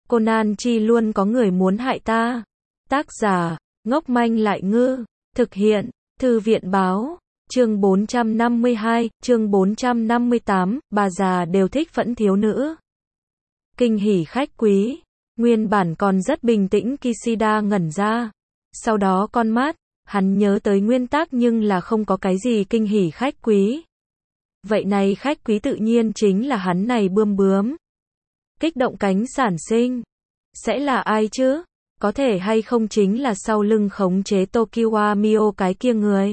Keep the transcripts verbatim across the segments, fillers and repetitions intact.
Conan chi luôn có người muốn hại ta. Tác giả, ngốc manh lại ngư. Thực hiện, Thư viện báo. Chương bốn trăm năm mươi hai, chương bốn trăm năm mươi tám, bà già đều thích phẫn thiếu nữ. Kinh hỉ khách quý. Nguyên bản còn rất bình tĩnh Kishida ngẩn ra. Sau đó con mắt, hắn nhớ tới nguyên tắc nhưng là không có cái gì kinh hỉ khách quý. Vậy này khách quý tự nhiên chính là hắn này bươm bướm. Kích động cánh sản sinh. Sẽ là ai chứ? Có thể hay không chính là sau lưng khống chế Tokiwa Mio cái kia người.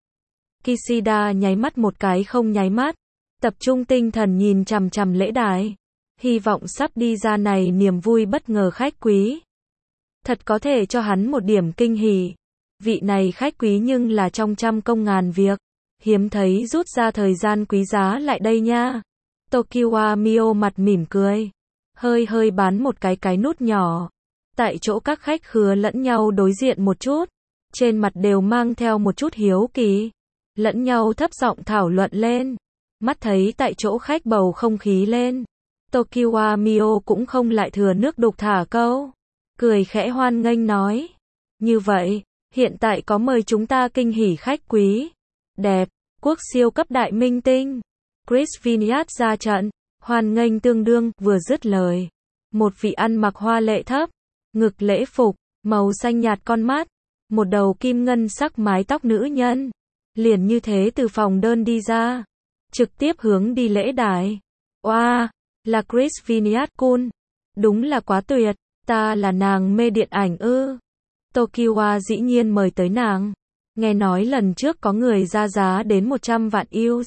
Kishida nháy mắt một cái không nháy mắt. Tập trung tinh thần nhìn chằm chằm lễ đài. Hy vọng sắp đi ra này niềm vui bất ngờ khách quý. Thật có thể cho hắn một điểm kinh hỉ. Vị này khách quý nhưng là trong trăm công ngàn việc. Hiếm thấy rút ra thời gian quý giá lại đây nha. Tokiwa Mio mặt mỉm cười. Hơi hơi bán một cái cái nút nhỏ. Tại chỗ các khách khứa lẫn nhau đối diện một chút. Trên mặt đều mang theo một chút hiếu kỳ. Lẫn nhau thấp giọng thảo luận lên. Mắt thấy tại chỗ khách bầu không khí lên. Tokiwa Mio cũng không lại thừa nước đục thả câu. Cười khẽ hoan nghênh nói. Như vậy, hiện tại có mời chúng ta kinh hỉ khách quý. Đẹp, quốc siêu cấp đại minh tinh. Chris Vineyard ra trận. Hoan nghênh tương đương, vừa dứt lời. Một vị ăn mặc hoa lệ thấp. Ngực lễ phục, màu xanh nhạt con mắt. Một đầu kim ngân sắc mái tóc nữ nhân. Liền như thế từ phòng đơn đi ra. Trực tiếp hướng đi lễ đài. Oa, wow, là Chris Vineyard Kun. Đúng là quá tuyệt. Ta là nàng mê điện ảnh ư. Tokiwa dĩ nhiên mời tới nàng. Nghe nói lần trước có người ra giá đến một trăm vạn views.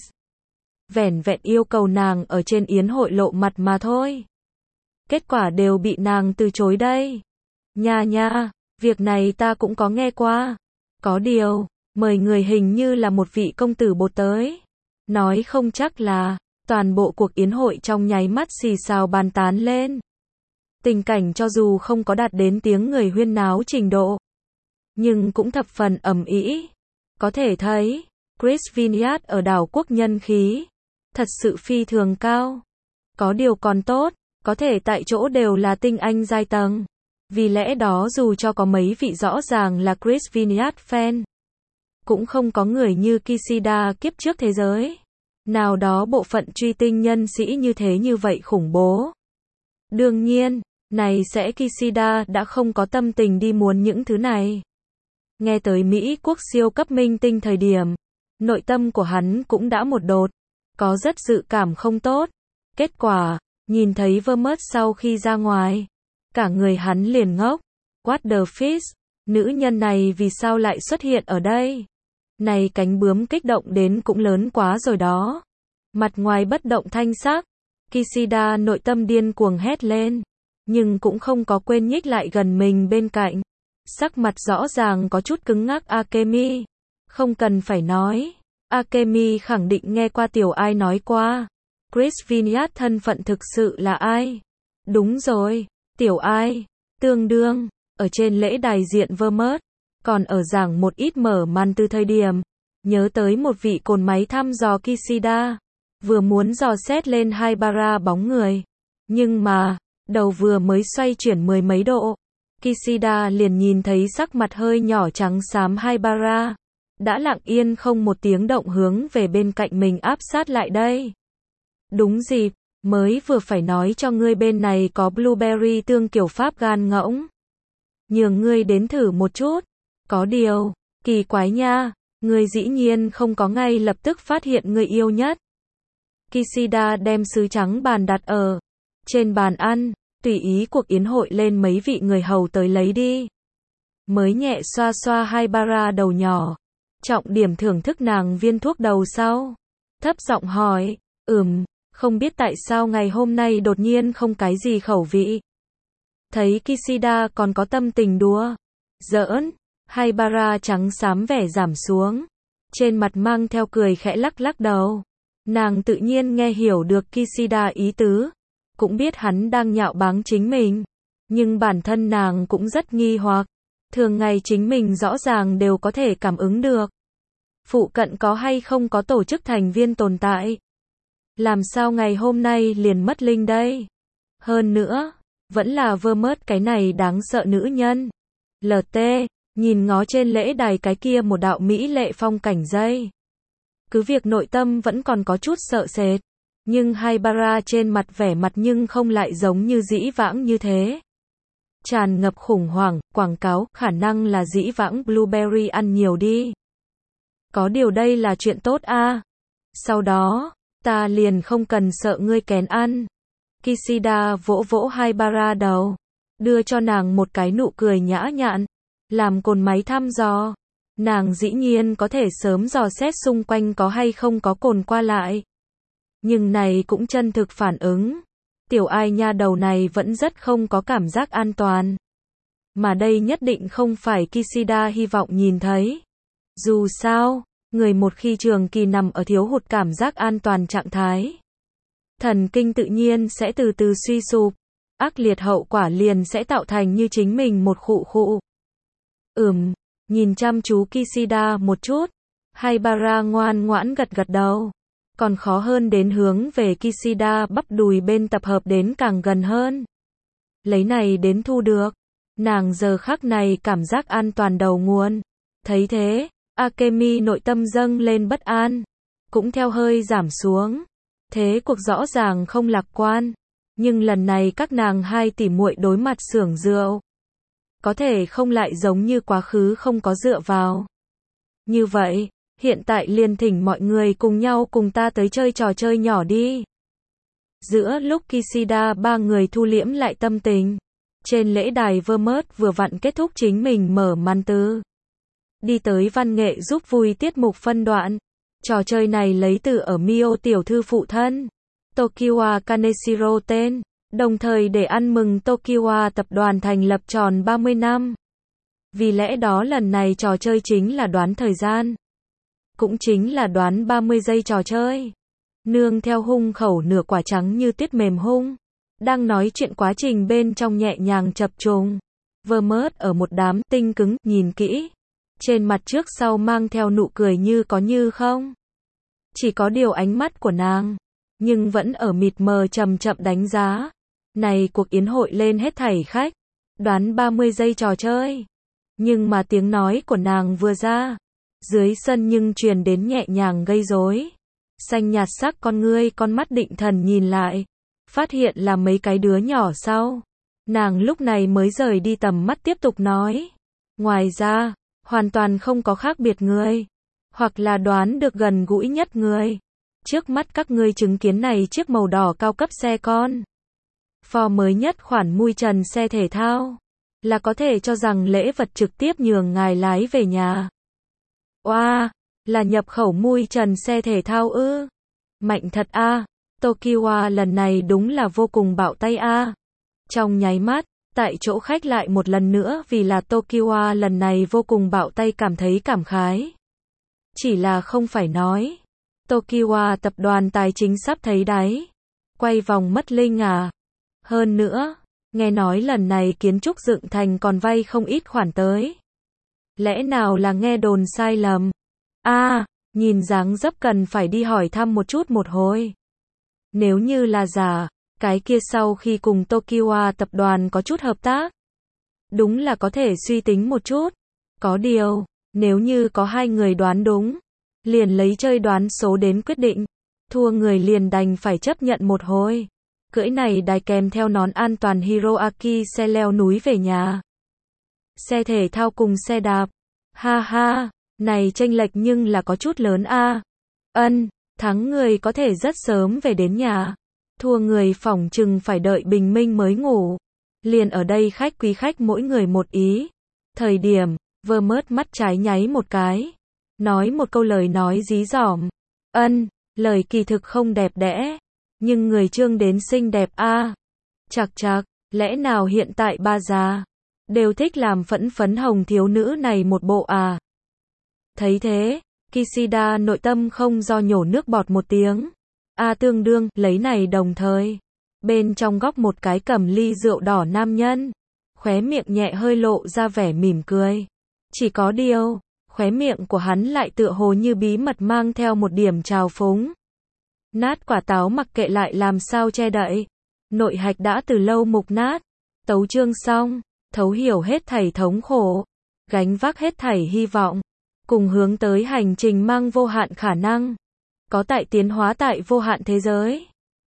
Vẻn vẹn yêu cầu nàng ở trên yến hội lộ mặt mà thôi. Kết quả đều bị nàng từ chối đây. Nha nha, việc này ta cũng có nghe qua. Có điều, mời người hình như là một vị công tử bột tới. Nói không chắc là, toàn bộ cuộc yến hội trong nháy mắt xì xào bàn tán lên. Tình cảnh cho dù không có đạt đến tiếng người huyên náo trình độ. Nhưng cũng thập phần ầm ĩ. Có thể thấy, Chris Vineyard ở đảo quốc nhân khí. Thật sự phi thường cao. Có điều còn tốt, có thể tại chỗ đều là tinh anh giai tầng. Vì lẽ đó dù cho có mấy vị rõ ràng là Chris Vineyard fan. Cũng không có người như Kishida kiếp trước thế giới. Nào đó bộ phận truy tinh nhân sĩ như thế như vậy khủng bố. Đương nhiên, này sẽ Kishida đã không có tâm tình đi muốn những thứ này. Nghe tới Mỹ quốc siêu cấp minh tinh thời điểm, nội tâm của hắn cũng đã một đột, có rất dự cảm không tốt. Kết quả, nhìn thấy Vermont sau khi ra ngoài, cả người hắn liền ngốc. What the fish? Nữ nhân này vì sao lại xuất hiện ở đây? Này cánh bướm kích động đến cũng lớn quá rồi đó. Mặt ngoài bất động thanh sắc, Kishida nội tâm điên cuồng hét lên, nhưng cũng không có quên nhích lại gần mình bên cạnh. Sắc mặt rõ ràng có chút cứng ngắc Akemi. Không cần phải nói, Akemi khẳng định nghe qua tiểu ai nói qua. Chris Vineyard thân phận thực sự là ai? Đúng rồi, tiểu ai, tương đương, ở trên lễ đài diện Vermont, còn ở giảng một ít mở màn từ thời điểm, nhớ tới một vị cồn máy thăm dò Kishida, vừa muốn dò xét lên Haibara bóng người, nhưng mà, đầu vừa mới xoay chuyển mười mấy độ, Kishida liền nhìn thấy sắc mặt hơi nhỏ trắng xám Haibara, đã lặng yên không một tiếng động hướng về bên cạnh mình áp sát lại đây. Đúng dịp, mới vừa phải nói cho ngươi bên này có blueberry tương kiểu Pháp gan ngỗng. Nhường ngươi đến thử một chút. Có điều, kỳ quái nha, ngươi dĩ nhiên không có ngay lập tức phát hiện người yêu nhất. Kishida đem sứ trắng bàn đặt ở trên bàn ăn, tùy ý cuộc yến hội lên mấy vị người hầu tới lấy đi. Mới nhẹ xoa xoa Haibara đầu nhỏ, trọng điểm thưởng thức nàng viên thuốc đầu sau. Thấp giọng hỏi, ừm, không biết tại sao ngày hôm nay đột nhiên không cái gì khẩu vị. Thấy Kishida còn có tâm tình đùa, giỡn, Haibara trắng xám vẻ giảm xuống. Trên mặt mang theo cười khẽ lắc lắc đầu. Nàng tự nhiên nghe hiểu được Kishida ý tứ. Cũng biết hắn đang nhạo báng chính mình. Nhưng bản thân nàng cũng rất nghi hoặc. Thường ngày chính mình rõ ràng đều có thể cảm ứng được. Phụ cận có hay không có tổ chức thành viên tồn tại. Làm sao ngày hôm nay liền mất linh đây? Hơn nữa, Vẫn là Vermont cái này đáng sợ nữ nhân. lờ tê, nhìn ngó trên lễ đài cái kia một đạo mỹ lệ phong cảnh dây. Cứ việc nội tâm vẫn còn có chút sợ sệt, nhưng Haibara trên mặt vẻ mặt nhưng không lại giống như dĩ vãng như thế. Tràn ngập khủng hoảng, quảng cáo, khả năng là dĩ vãng Blueberry ăn nhiều đi. Có điều đây là chuyện tốt a. Sau đó, ta liền không cần sợ ngươi kén ăn. Kishida vỗ vỗ Haibara đầu, đưa cho nàng một cái nụ cười nhã nhặn, làm cồn máy thăm dò. Nàng dĩ nhiên có thể sớm dò xét xung quanh có hay không có cồn qua lại. Nhưng này cũng chân thực phản ứng. Tiểu ai nha đầu này vẫn rất không có cảm giác an toàn. Mà đây nhất định không phải Kishida hy vọng nhìn thấy. Dù sao, người một khi trường kỳ nằm ở thiếu hụt cảm giác an toàn trạng thái, thần kinh tự nhiên sẽ từ từ suy sụp. Ác liệt hậu quả liền sẽ tạo thành như chính mình một khụ khụ. Ừm, nhìn chăm chú Kishida một chút, Haibara ngoan ngoãn gật gật đầu. Còn khó hơn đến hướng về Kishida bắp đùi bên tập hợp đến càng gần hơn. Lấy này đến thu được. Nàng giờ khắc này cảm giác an toàn đầu nguồn. Thấy thế, Akemi nội tâm dâng lên bất an, cũng theo hơi giảm xuống. Thế cuộc rõ ràng không lạc quan. Nhưng lần này các nàng hai tỷ muội đối mặt xưởng rượu, có thể không lại giống như quá khứ không có dựa vào. Như vậy, hiện tại liền thỉnh mọi người cùng nhau cùng ta tới chơi trò chơi nhỏ đi. Giữa lúc Kishida ba người thu liễm lại tâm tình, trên lễ đài Vermont vừa vặn kết thúc chính mình mở màn từ. Đi tới văn nghệ giúp vui tiết mục phân đoạn. Trò chơi này lấy từ ở Mio tiểu thư phụ thân, Tokiwa Kaneshiro tên, đồng thời để ăn mừng Tokiwa tập đoàn thành lập tròn ba mươi năm. Vì lẽ đó lần này trò chơi chính là đoán thời gian. Cũng chính là đoán ba mươi giây trò chơi. Nương theo hung khẩu nửa quả trắng như tuyết mềm hung. Đang nói chuyện quá trình bên trong nhẹ nhàng chập trùng. Vermont ở một đám tinh cứng, nhìn kỹ. Trên mặt trước sau mang theo nụ cười như có như không. Chỉ có điều ánh mắt của nàng, nhưng vẫn ở mịt mờ chậm chậm đánh giá. Này cuộc yến hội lên hết thảy khách. Đoán ba mươi giây trò chơi. Nhưng mà tiếng nói của nàng vừa ra, dưới sân nhưng truyền đến nhẹ nhàng gây rối. Xanh nhạt sắc con ngươi con mắt định thần nhìn lại, phát hiện là mấy cái đứa nhỏ sau. Nàng lúc này mới rời đi tầm mắt tiếp tục nói. Ngoài ra, hoàn toàn không có khác biệt người, hoặc là đoán được gần gũi nhất người. Trước mắt các ngươi chứng kiến này chiếc màu đỏ cao cấp xe con. Ford mới nhất khoản mui trần xe thể thao. Là có thể cho rằng lễ vật trực tiếp nhường ngài lái về nhà. Oa, wow, là nhập khẩu mui trần xe thể thao ư? Mạnh thật a. À. Tokiwa lần này đúng là vô cùng bạo tay a. À. Trong nháy mắt, tại chỗ khách lại một lần nữa vì là Tokiwa lần này vô cùng bạo tay cảm thấy cảm khái. Chỉ là không phải nói. Tokiwa tập đoàn tài chính sắp thấy đáy. Quay vòng mất linh à. Hơn nữa, nghe nói lần này kiến trúc dựng thành còn vay không ít khoản tới. Lẽ nào là nghe đồn sai lầm? A, à, nhìn dáng dấp cần phải đi hỏi thăm một chút một hồi. Nếu như là giả, cái kia sau khi cùng Tokiwa tập đoàn có chút hợp tác, đúng là có thể suy tính một chút. Có điều, nếu như có hai người đoán đúng, liền lấy chơi đoán số đến quyết định. Thua người liền đành phải chấp nhận một hồi. Cưỡi này đài kèm theo nón an toàn Hiroaki xe leo núi về nhà. Xe thể thao cùng xe đạp. Ha ha, này chênh lệch nhưng là có chút lớn a. À. Ân, thắng người có thể rất sớm về đến nhà. Thua người phỏng chừng phải đợi bình minh mới ngủ. Liền ở đây khách quý khách mỗi người một ý. Thời điểm, Vermont mắt trái nháy một cái. Nói một câu lời nói dí dỏm. Ân, lời kỳ thực không đẹp đẽ. Nhưng người trương đến xinh đẹp a. À. Chạc chạc, lẽ nào hiện tại ba già đều thích làm phẫn phấn hồng thiếu nữ này một bộ à? Thấy thế, Kishida nội tâm không do nhổ nước bọt một tiếng. A à, tương đương, lấy này đồng thời. Bên trong góc một cái cầm ly rượu đỏ nam nhân. Khóe miệng nhẹ hơi lộ ra vẻ mỉm cười. Chỉ có điều, khóe miệng của hắn lại tựa hồ như bí mật mang theo một điểm trào phúng. Nát quả táo mặc kệ lại làm sao che đậy. Nội hạch đã từ lâu mục nát. Tấu chương xong, thấu hiểu hết thảy thống khổ, gánh vác hết thảy hy vọng, cùng hướng tới hành trình mang vô hạn khả năng, có tại tiến hóa tại vô hạn thế giới.